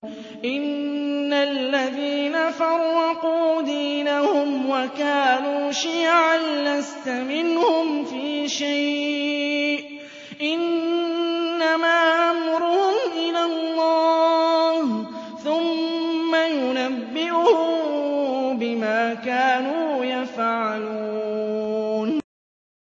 إِنَّ الَّذِينَ فَرَّقُوا دِينَهُمْ وَكَانُوا شِيَعًا لَّسْتَ مِنْهُمْ فِي شَيْءٍ ۚ إِنَّمَا أَمْرُهُمْ إِلَى اللَّهِ ثُمَّ يُنَبِّئُهُم بِمَا كَانُوا يَفْعَلُونَ